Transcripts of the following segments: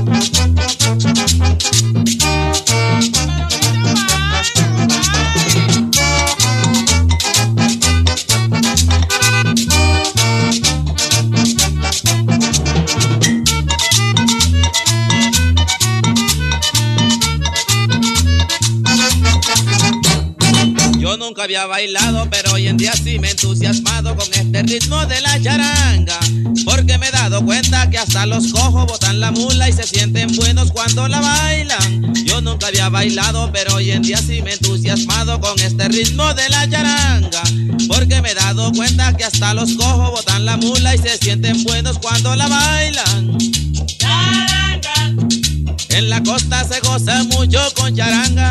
Yo nunca había bailado, pero hoy en día sí me he entusiasmado con este ritmo de la charanga, porque me he dado cuenta que hasta los cojos botan la mula y se sienten buenos cuando la bailan. Yo nunca había bailado, pero hoy en día sí me he entusiasmado con este ritmo de la charanga, porque me he dado cuenta que hasta los cojos botan la mula y se sienten buenos cuando la bailan. Charanga. En la costa se goza mucho con charanga.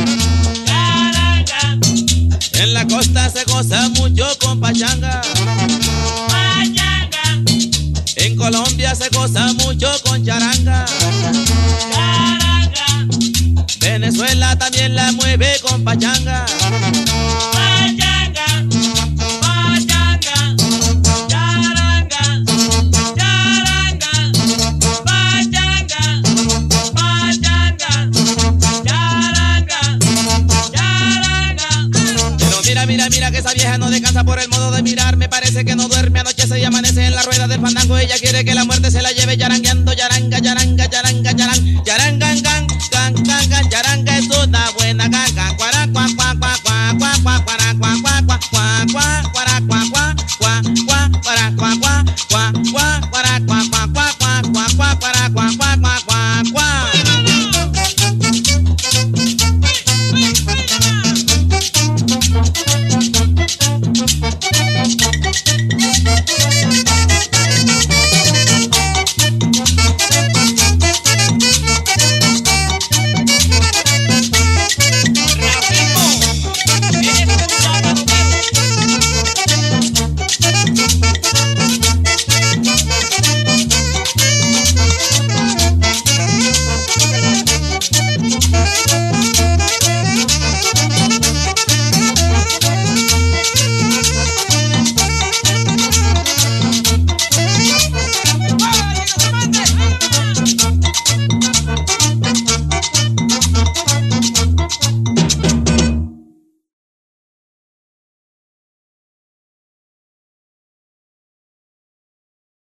En la costa se goza mucho con pachanga. Pachanga. En Colombia se goza mucho con charanga. Charanga. Venezuela también la mueve con pachanga. Pachanga. Pachanga. Charanga. Charanga. Pachanga. Pachanga. Charanga. Charanga. Mira que esa vieja no descansa por el modo de mirar. Me parece que no duerme, anochece y amanece en la rueda del fandango. Ella quiere que la muerte se la lleve yarangueando, yaranga, yaranga, yaranga, yaranga, yaranga.